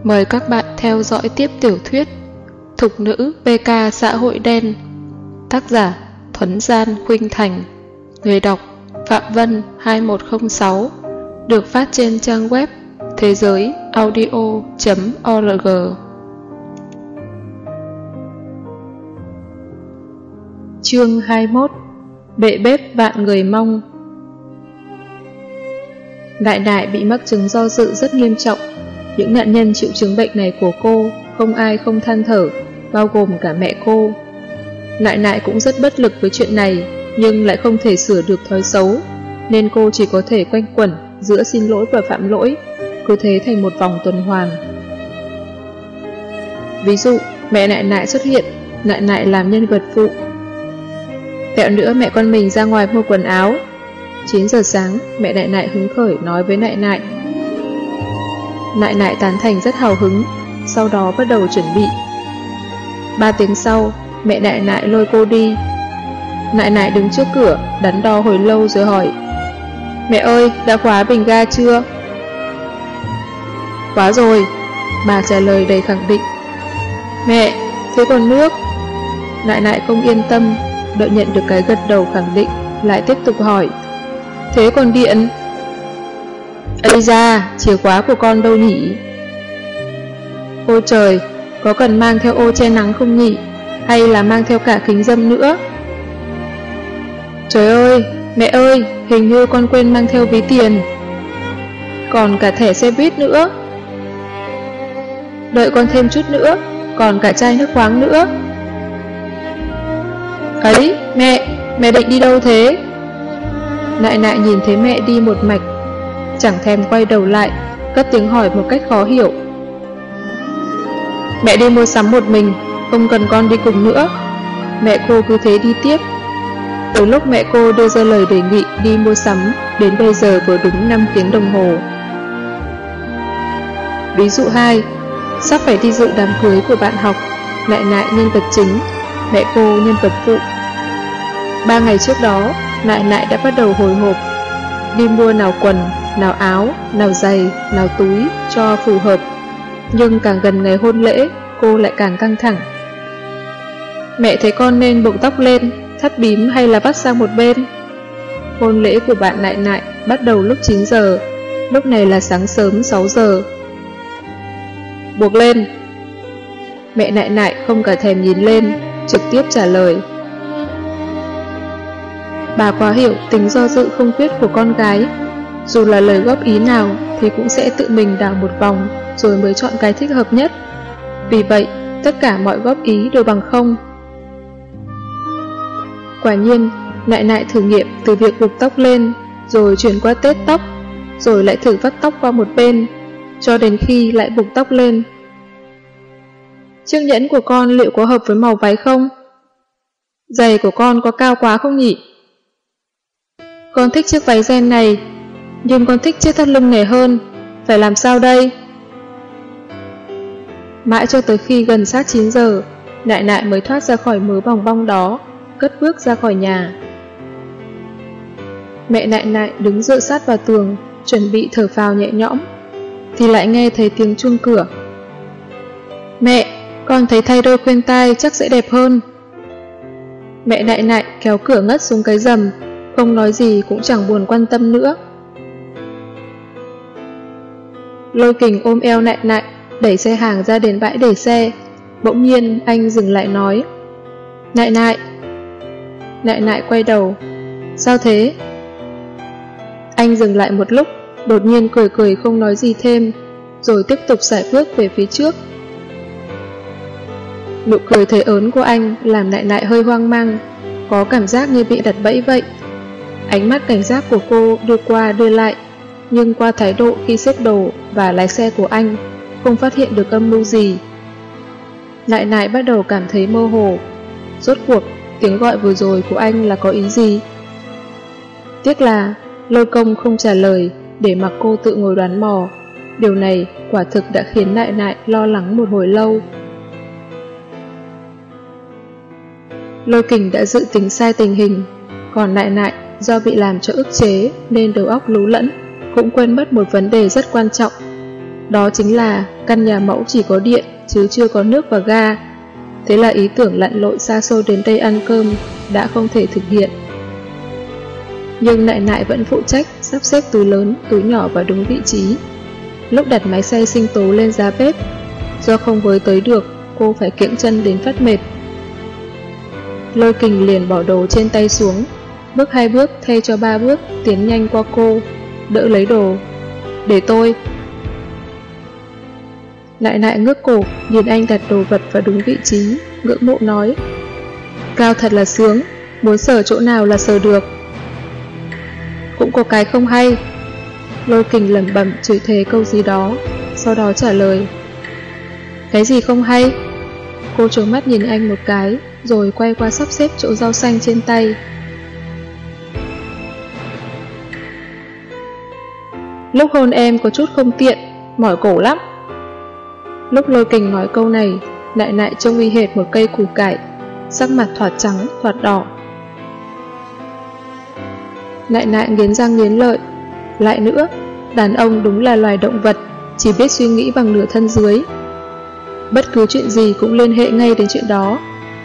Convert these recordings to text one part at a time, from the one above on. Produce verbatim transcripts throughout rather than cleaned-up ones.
Mời các bạn theo dõi tiếp tiểu thuyết Thục nữ pê ca xã hội đen. Tác giả Thuấn Gian Khuynh Thành. Người đọc Phạm Vân hai một không sáu. Được phát trên trang web thế giới audio chấm org. Chương hai mươi mốt. Bệ bếp bạn người Mông. Đại đại bị mắc chứng do dự rất nghiêm trọng. Những nạn nhân chịu chứng bệnh này của cô, không ai không than thở, bao gồm cả mẹ cô. Nại nại cũng rất bất lực với chuyện này, nhưng lại không thể sửa được thói xấu, nên cô chỉ có thể quanh quẩn giữa xin lỗi và phạm lỗi, cứ thế thành một vòng tuần hoàn. Ví dụ, mẹ nại nại xuất hiện, nại nại làm nhân vật phụ. Tẹo nữa mẹ con mình ra ngoài mua quần áo. chín giờ sáng, mẹ nại nại hứng khởi nói với nại nại. Nại nại tán thành rất hào hứng, sau đó bắt đầu chuẩn bị. Ba tiếng sau, mẹ nại nại lôi cô đi. Nại nại đứng trước cửa, đắn đo hồi lâu rồi hỏi: Mẹ ơi, đã khóa bình ga chưa? Khóa rồi, bà trả lời đầy khẳng định. Mẹ, thế còn nước? Nại nại không yên tâm, đợi nhận được cái gật đầu khẳng định, lại tiếp tục hỏi: Thế còn điện? Ây da, chìa khóa của con đâu nhỉ? Ôi trời, có cần mang theo ô che nắng không nhỉ? Hay là mang theo cả kính râm nữa? Trời ơi, mẹ ơi, hình như con quên mang theo ví tiền. Còn cả thẻ xe buýt nữa. Đợi con thêm chút nữa, còn cả chai nước khoáng nữa. Ấy, mẹ, mẹ định đi đâu thế? Nại nại nhìn thấy mẹ đi một mạch, chẳng thèm quay đầu lại, cất tiếng hỏi một cách khó hiểu. Mẹ đi mua sắm một mình, không cần con đi cùng nữa. Mẹ cô cứ thế đi tiếp. Từ lúc mẹ cô đưa ra lời đề nghị đi mua sắm, đến bây giờ vừa đúng năm tiếng đồng hồ. Ví dụ hai, sắp phải đi dự đám cưới của bạn học, nại nại nhân vật chính, mẹ cô nhân vật phụ. Ba ngày trước đó, nại nại đã bắt đầu hồi hộp, đi mua nào quần, nào áo, nào giày, nào túi cho phù hợp. Nhưng càng gần ngày hôn lễ, cô lại càng căng thẳng. Mẹ thấy con nên buộc tóc lên, thắt bím hay là vắt sang một bên? Hôn lễ của bạn nại nại bắt đầu lúc chín giờ, lúc này là sáng sớm sáu giờ. Buộc lên. Mẹ nại nại không cả thèm nhìn lên, trực tiếp trả lời. Bà quá hiểu tính do dự không quyết của con gái. Dù là lời góp ý nào thì cũng sẽ tự mình đảo một vòng rồi mới chọn cái thích hợp nhất. Vì vậy, tất cả mọi góp ý đều bằng không. Quả nhiên, nại nại thử nghiệm từ việc buộc tóc lên, rồi chuyển qua tết tóc, rồi lại thử vắt tóc qua một bên, cho đến khi lại buộc tóc lên. Chiếc nhẫn của con liệu có hợp với màu váy không? Giày của con có cao quá không nhỉ? Con thích chiếc váy ren này, nhưng con thích chiếc thắt lưng này hơn. Phải làm sao đây? Mãi cho tới khi gần sát chín giờ, nại nại mới thoát ra khỏi mớ bòng bong đó, cất bước ra khỏi nhà. Mẹ nại nại đứng dựa sát vào tường, chuẩn bị thở phào nhẹ nhõm, thì lại nghe thấy tiếng chuông cửa. Mẹ, con thấy thay đôi khuyên tai chắc sẽ đẹp hơn. Mẹ nại nại kéo cửa ngất xuống cái rầm, không nói gì cũng chẳng buồn quan tâm nữa. Lôi Kình ôm eo nại nại, đẩy xe hàng ra đến bãi để xe. Bỗng nhiên anh dừng lại nói: Nại nại. Nại nại quay đầu. Sao thế? Anh dừng lại một lúc, đột nhiên cười cười không nói gì thêm, rồi tiếp tục sải bước về phía trước. Nụ cười thấy ớn của anh làm nại nại hơi hoang mang, có cảm giác như bị đặt bẫy vậy. Ánh mắt cảnh giác của cô đưa qua đưa lại, nhưng qua thái độ khi xếp đồ và lái xe của anh, không phát hiện được âm mưu gì. Nại nại bắt đầu cảm thấy mơ hồ. Rốt cuộc, tiếng gọi vừa rồi của anh là có ý gì? Tiếc là Lôi Công không trả lời, để mặc cô tự ngồi đoán mò. Điều này quả thực đã khiến nại nại lo lắng một hồi lâu. Lôi Kình đã dự tính sai tình hình, còn nại nại do bị làm cho ức chế nên đầu óc lú lẫn, cũng quên mất một vấn đề rất quan trọng. Đó chính là căn nhà mẫu chỉ có điện chứ chưa có nước và ga. Thế là ý tưởng lặn lội xa xôi đến đây ăn cơm đã không thể thực hiện. Nhưng Nại Nại vẫn phụ trách sắp xếp túi lớn, túi nhỏ vào đúng vị trí. Lúc đặt máy xay sinh tố lên giá bếp, do không với tới được, cô phải kiễng chân đến phát mệt. Lôi Kình liền bỏ đồ trên tay xuống, bước hai bước thay cho ba bước, tiến nhanh qua cô, đỡ lấy đồ. Để tôi. Nại Nại ngước cổ, nhìn anh đặt đồ vật vào đúng vị trí, ngưỡng mộ nói. Cao thật là sướng, muốn sờ chỗ nào là sờ được. Cũng có cái không hay. Lôi Kình lẩm bẩm chửi thề câu gì đó, sau đó trả lời. Cái gì không hay? Cô trố mắt nhìn anh một cái, rồi quay qua sắp xếp chỗ rau xanh trên tay. Lúc hôn em có chút không tiện, mỏi cổ lắm. Lúc Lôi Kình nói câu này, Nại Nại trông y hệt một cây củ cải, sắc mặt thoạt trắng, thoạt đỏ. Nại Nại nghiến răng nghiến lợi. Lại nữa, đàn ông đúng là loài động vật, chỉ biết suy nghĩ bằng nửa thân dưới. Bất cứ chuyện gì cũng liên hệ ngay đến chuyện đó.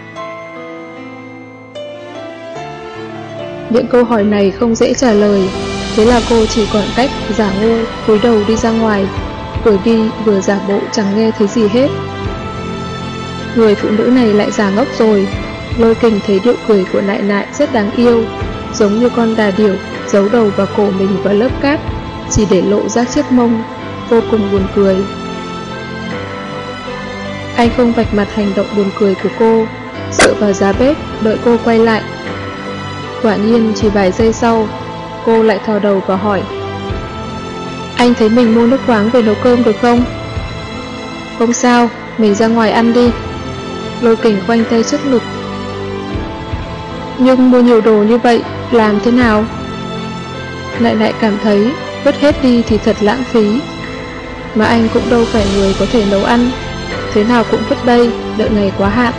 Những câu hỏi này không dễ trả lời, thế là cô chỉ còn cách giả ngu, cúi đầu đi ra ngoài, vừa đi vừa giả bộ chẳng nghe thấy gì hết. Người phụ nữ này lại giả ngốc rồi. Lôi Kình thấy điệu cười của Nại Nại rất đáng yêu, giống như con đà điểu giấu đầu vào cổ mình vào lớp cát, chỉ để lộ ra chiếc mông, vô cùng buồn cười. Anh không vạch mặt hành động buồn cười của cô, dựa vào giá bếp đợi cô quay lại. Quả nhiên chỉ vài giây sau, cô lại thò đầu vào hỏi. Anh thấy mình mua nước khoáng về nấu cơm được không? Không sao, mình ra ngoài ăn đi. Lôi Kình khoanh tay trước ngực. Nhưng mua nhiều đồ như vậy, làm thế nào? Nại Nại cảm thấy vứt hết đi thì thật lãng phí. Mà anh cũng đâu phải người có thể nấu ăn, thế nào cũng vứt đây, đợi ngày quá hạn.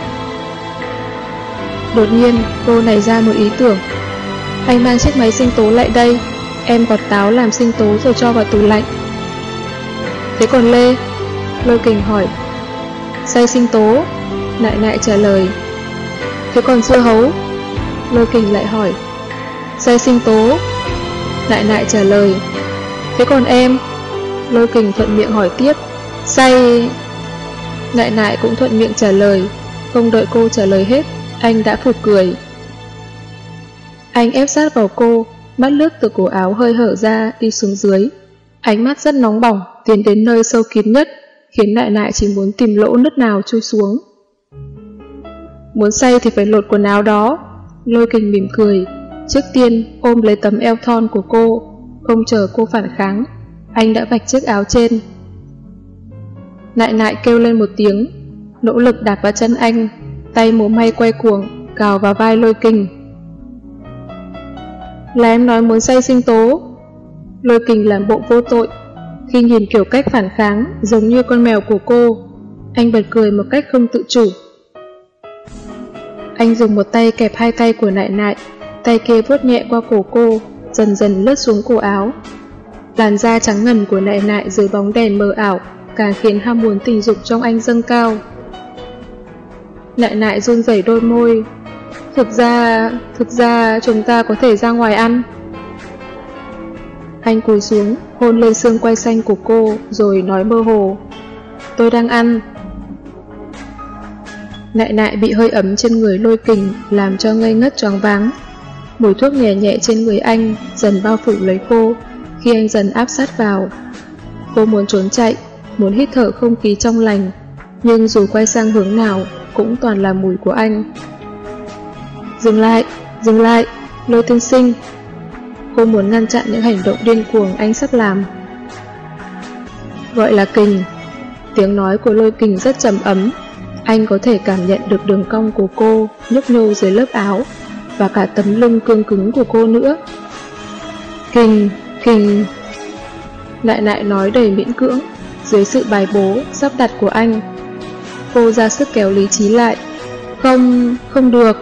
Đột nhiên, cô nảy ra một ý tưởng. Anh mang chiếc máy sinh tố lại đây, em gọt táo làm sinh tố rồi cho vào tủ lạnh. Thế còn Lê? Lôi Kình hỏi. Xay sinh tố, Nại Nại trả lời. Thế còn dưa hấu? Lôi Kình lại hỏi. Xay sinh tố, Nại Nại trả lời. Thế còn em? Lôi Kình thuận miệng hỏi tiếp. Xay... Nại Nại cũng thuận miệng trả lời. Không đợi cô trả lời hết, anh đã phụt cười. Anh ép sát vào cô, mắt lướt từ cổ áo hơi hở ra đi xuống dưới. Ánh mắt rất nóng bỏng, tiến đến nơi sâu kín nhất, khiến Nại Nại chỉ muốn tìm lỗ nứt nào chui xuống. Muốn xay thì phải lột quần áo đó. Lôi Kình mỉm cười, trước tiên ôm lấy tấm eo thon của cô, không chờ cô phản kháng, anh đã vạch chiếc áo trên. Nại Nại kêu lên một tiếng, nỗ lực đạp vào chân anh, tay múa may quay cuồng, cào vào vai Lôi Kình. Là em nói muốn xay sinh tố. Lôi Kình làm bộ vô tội. Khi nhìn kiểu cách phản kháng giống như con mèo của cô, anh bật cười một cách không tự chủ. Anh dùng một tay kẹp hai tay của Nại Nại, tay kia vuốt nhẹ qua cổ cô, dần dần lướt xuống cổ áo. Làn da trắng ngần của Nại Nại dưới bóng đèn mờ ảo càng khiến ham muốn tình dục trong anh dâng cao. Nại Nại run rẩy đôi môi. Thực ra, thực ra chúng ta có thể ra ngoài ăn. Anh cúi xuống, hôn lên xương quai xanh của cô, rồi nói mơ hồ. Tôi đang ăn. Nại Nại bị hơi ấm trên người Lôi Kình làm cho ngây ngất choáng váng. Mùi thuốc nhẹ nhẹ trên người anh dần bao phủ lấy cô khi anh dần áp sát vào. Cô muốn trốn chạy, muốn hít thở không khí trong lành, nhưng dù quay sang hướng nào cũng toàn là mùi của anh. Dừng lại, dừng lại, Lôi tiên sinh. Cô muốn ngăn chặn những hành động điên cuồng anh sắp làm. Gọi là Kình. Tiếng nói của Lôi Kình rất trầm ấm. Anh có thể cảm nhận được đường cong của cô nhấp nhô dưới lớp áo, và cả tấm lưng cương cứng của cô nữa. Kình, Kình. Nại Nại nói đầy miễn cưỡng, dưới sự bài bố, sắp đặt của anh. Cô ra sức kéo lý trí lại. Không, không được.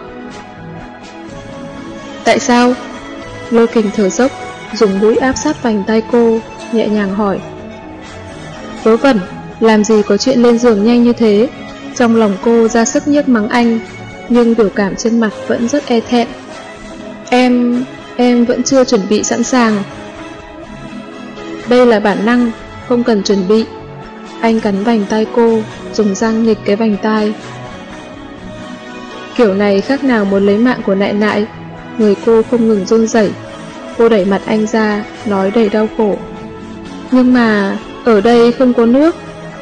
Tại sao? Lôi Kình thở dốc, dùng mũi áp sát vành tay cô, nhẹ nhàng hỏi. Vớ vẩn, Làm gì có chuyện lên giường nhanh như thế. Trong lòng cô ra sức nhiếc mắng anh, nhưng biểu cảm trên mặt vẫn rất e thẹn. Em, em vẫn chưa chuẩn bị sẵn sàng. Đây là bản năng, không cần chuẩn bị. Anh cắn vành tai cô, dùng răng nghịch cái vành tai. Kiểu này khác nào muốn lấy mạng của Nại Nại. Người cô không ngừng run rẩy. Cô đẩy mặt anh ra, nói đầy đau khổ. Nhưng mà, ở đây không có nước.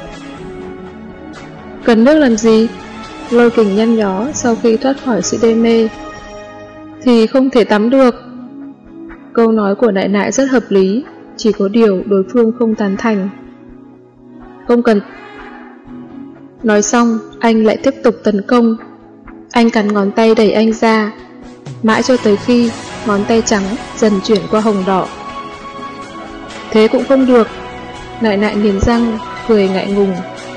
Cần nước làm gì? Lôi Kình nhăn nhó sau khi thoát khỏi sự đê mê. Thì không thể tắm được. Câu nói của Nại Nại rất hợp lý, chỉ có điều đối phương không tán thành. Không cần. Nói xong, anh lại tiếp tục tấn công. Anh cắn ngón tay đẩy anh ra, mãi cho tới khi ngón tay trắng dần chuyển qua hồng đỏ. Thế cũng không được. Nại Nại nghiến răng, cười ngại ngùng.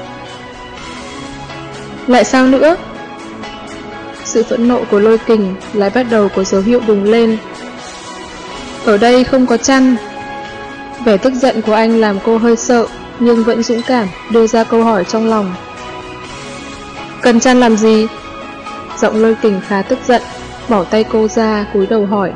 Lại sao nữa? Sự phẫn nộ của Lôi Kình lại bắt đầu có dấu hiệu bùng lên. Ở đây không có chăn. Vẻ tức giận của anh làm cô hơi sợ, nhưng vẫn dũng cảm đưa ra câu hỏi trong lòng. Cần chăn làm gì? Giọng Lôi Kình khá tức giận, bỏ tay cô ra, cúi đầu hỏi.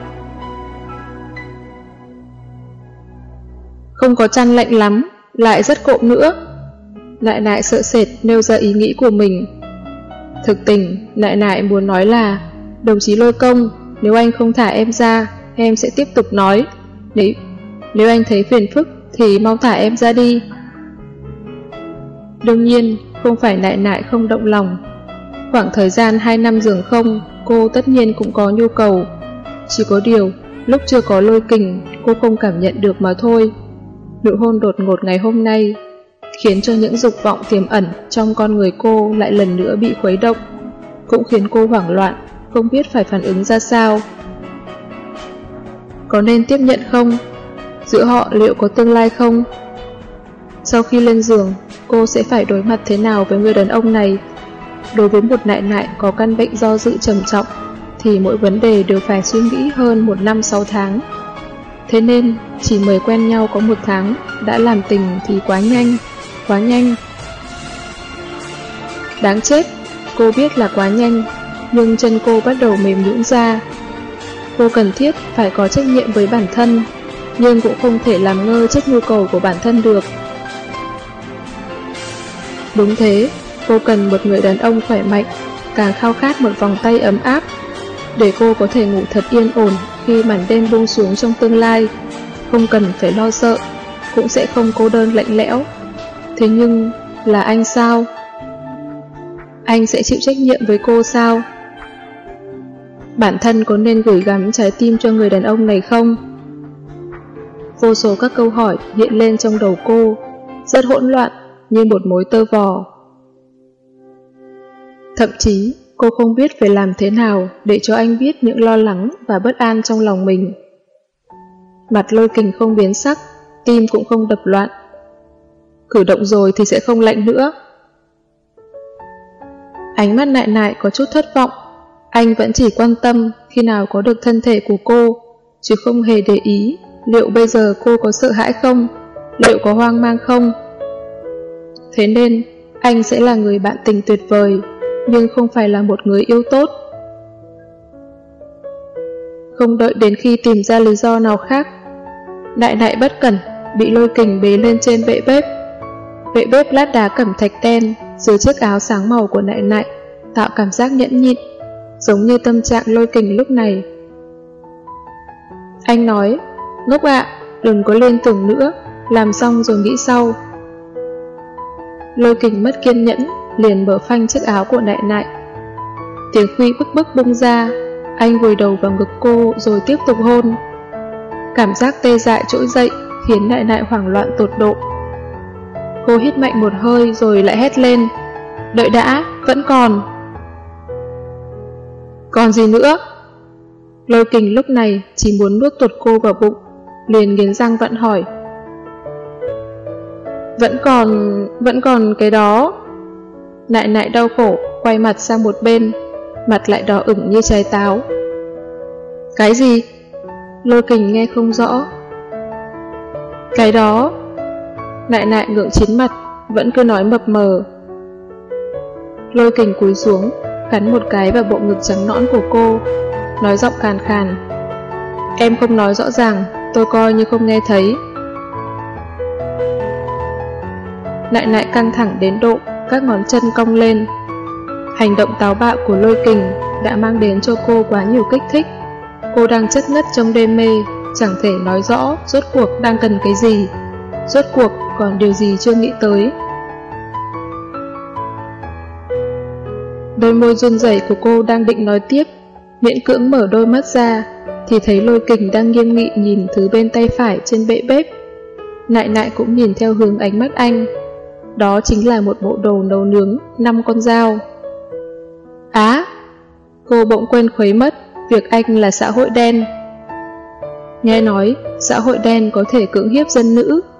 Không có chăn lạnh lắm, lại rất cộm nữa. Nại Nại sợ sệt nêu ra ý nghĩ của mình. Thực tình, Nại Nại muốn nói là, đồng chí Lôi Công, nếu anh không thả em ra, em sẽ tiếp tục nói. Nếu, nếu anh thấy phiền phức thì mau thả em ra đi. Đương nhiên, không phải Nại Nại không động lòng. Khoảng thời gian hai năm giường không, cô tất nhiên cũng có nhu cầu. Chỉ có điều, lúc chưa có Lôi Kình, cô không cảm nhận được mà thôi. Nụ hôn đột ngột ngày hôm nay khiến cho những dục vọng tiềm ẩn trong con người cô lại lần nữa bị khuấy động, cũng khiến cô hoảng loạn, không biết phải phản ứng ra sao. Có nên tiếp nhận không? Giữa họ liệu có tương lai không? Sau khi lên giường, cô sẽ phải đối mặt thế nào với người đàn ông này? Đối với một Nại Nại có căn bệnh do dự trầm trọng, thì mỗi vấn đề đều phải suy nghĩ hơn một năm sáu tháng. Thế nên, chỉ mới quen nhau có một tháng, đã làm tình thì quá nhanh, quá nhanh. Đáng chết, cô biết là quá nhanh, nhưng chân cô bắt đầu mềm nhũn ra. Cô cần thiết phải có trách nhiệm với bản thân, nhưng cũng không thể làm ngơ trước nhu cầu của bản thân được. Đúng thế, cô cần một người đàn ông khỏe mạnh, càng khao khát một vòng tay ấm áp, để cô có thể ngủ thật yên ổn khi màn đêm buông xuống trong tương lai, không cần phải lo sợ, cũng sẽ không cô đơn lạnh lẽo. Thế nhưng, là anh sao? Anh sẽ chịu trách nhiệm với cô sao? Bản thân có nên gửi gắm trái tim cho người đàn ông này không? Vô số các câu hỏi hiện lên trong đầu cô, rất hỗn loạn như một mối tơ vò. Thậm chí, cô không biết phải làm thế nào để cho anh biết những lo lắng và bất an trong lòng mình. Mặt Lôi Kình không biến sắc, tim cũng không đập loạn. Cử động rồi thì sẽ không lạnh nữa. Ánh mắt Nại Nại có chút thất vọng. Anh vẫn chỉ quan tâm khi nào có được thân thể của cô, chứ không hề để ý liệu bây giờ cô có sợ hãi không, liệu có hoang mang không. Thế nên, anh sẽ là người bạn tình tuyệt vời, nhưng không phải là một người yêu tốt. Không đợi đến khi tìm ra lý do nào khác, Nại Nại bất cẩn bị Lôi Kình bế lên trên bệ bếp. Bệ bếp lát đá cẩm thạch đen dưới chiếc áo sáng màu của Nại Nại tạo cảm giác nhẫn nhịn, giống như tâm trạng Lôi Kình lúc này. Anh nói, ngốc ạ, đừng có liên tưởng nữa, làm xong rồi nghĩ sau. Lôi Kình mất kiên nhẫn, liền mở phanh chiếc áo của Nại Nại. Tiếng khuy bức bức bung ra, anh vùi đầu vào ngực cô rồi tiếp tục hôn. Cảm giác tê dại trỗi dậy khiến Nại Nại hoảng loạn tột độ. Cô hít mạnh một hơi rồi lại hét lên, đợi đã, vẫn còn. Còn gì nữa? Lôi Kình lúc này chỉ muốn nuốt tuột cô vào bụng, liền nghiến răng vặn hỏi. Vẫn còn, vẫn còn cái đó. Nại Nại đau khổ, quay mặt sang một bên, mặt lại đỏ ửng như trái táo. Cái gì? Lôi Kình nghe không rõ. Cái đó. Nại Nại ngượng chín mặt, vẫn cứ nói mập mờ. Lôi Kình cúi xuống, cắn một cái vào bộ ngực trắng nõn của cô, nói giọng khàn khàn. Em không nói rõ ràng, tôi coi như không nghe thấy. Nại Nại căng thẳng đến độ các ngón chân cong lên. Hành động táo bạo của Lôi Kình đã mang đến cho cô quá nhiều kích thích. Cô đang chất ngất trong đê mê, chẳng thể nói rõ rốt cuộc đang cần cái gì, rốt cuộc còn điều gì chưa nghĩ tới. Đôi môi run rẩy của cô đang định nói tiếp, miễn cưỡng mở đôi mắt ra, thì thấy Lôi Kình đang nghiêm nghị nhìn thứ bên tay phải trên bệ bếp. Nại Nại cũng nhìn theo hướng ánh mắt anh. Đó chính là một bộ đồ nấu nướng năm con dao. Á! Cô bỗng quên khuấy mất việc anh là xã hội đen. Nghe nói xã hội đen có thể cưỡng hiếp dân nữ,